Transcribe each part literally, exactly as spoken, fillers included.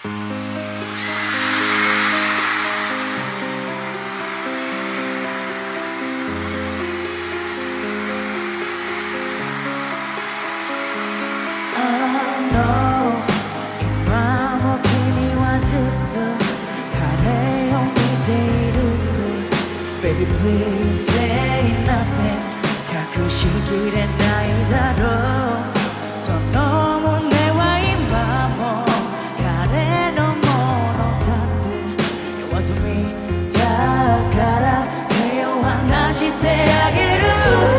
今も君はずっと彼を見ているって Baby please say nothing 隠しきれないだろうその胸は今も彼のものだって言わずにだから手を離してあげる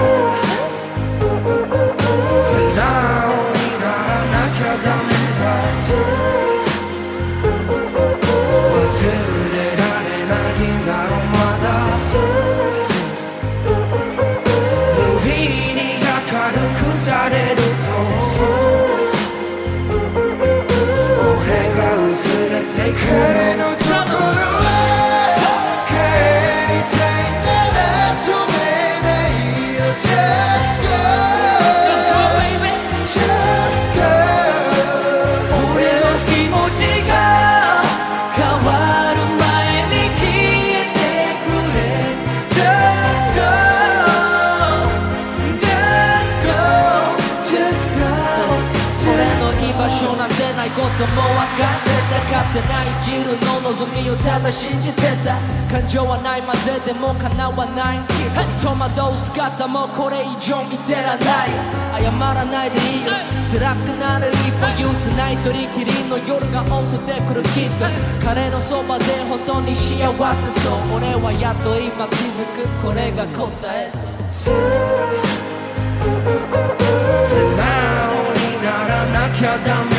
彼のところは帰りたいなら止めないよ Just go Just go 俺の気持ちが変わる前に消えてくれ Just go Just go Just go 俺の居場所なんてないことも分かって勝てない自分の望みをただ信じてた感情はないまぜでも叶わない戸惑う姿もこれ以上見てらない謝らないでいいよ辛くなる For you tonight 取り切りの夜が襲ってくるきっと彼のそばで本当に幸せそう俺はやっと今気づくこれが答え素直にならなきゃダメ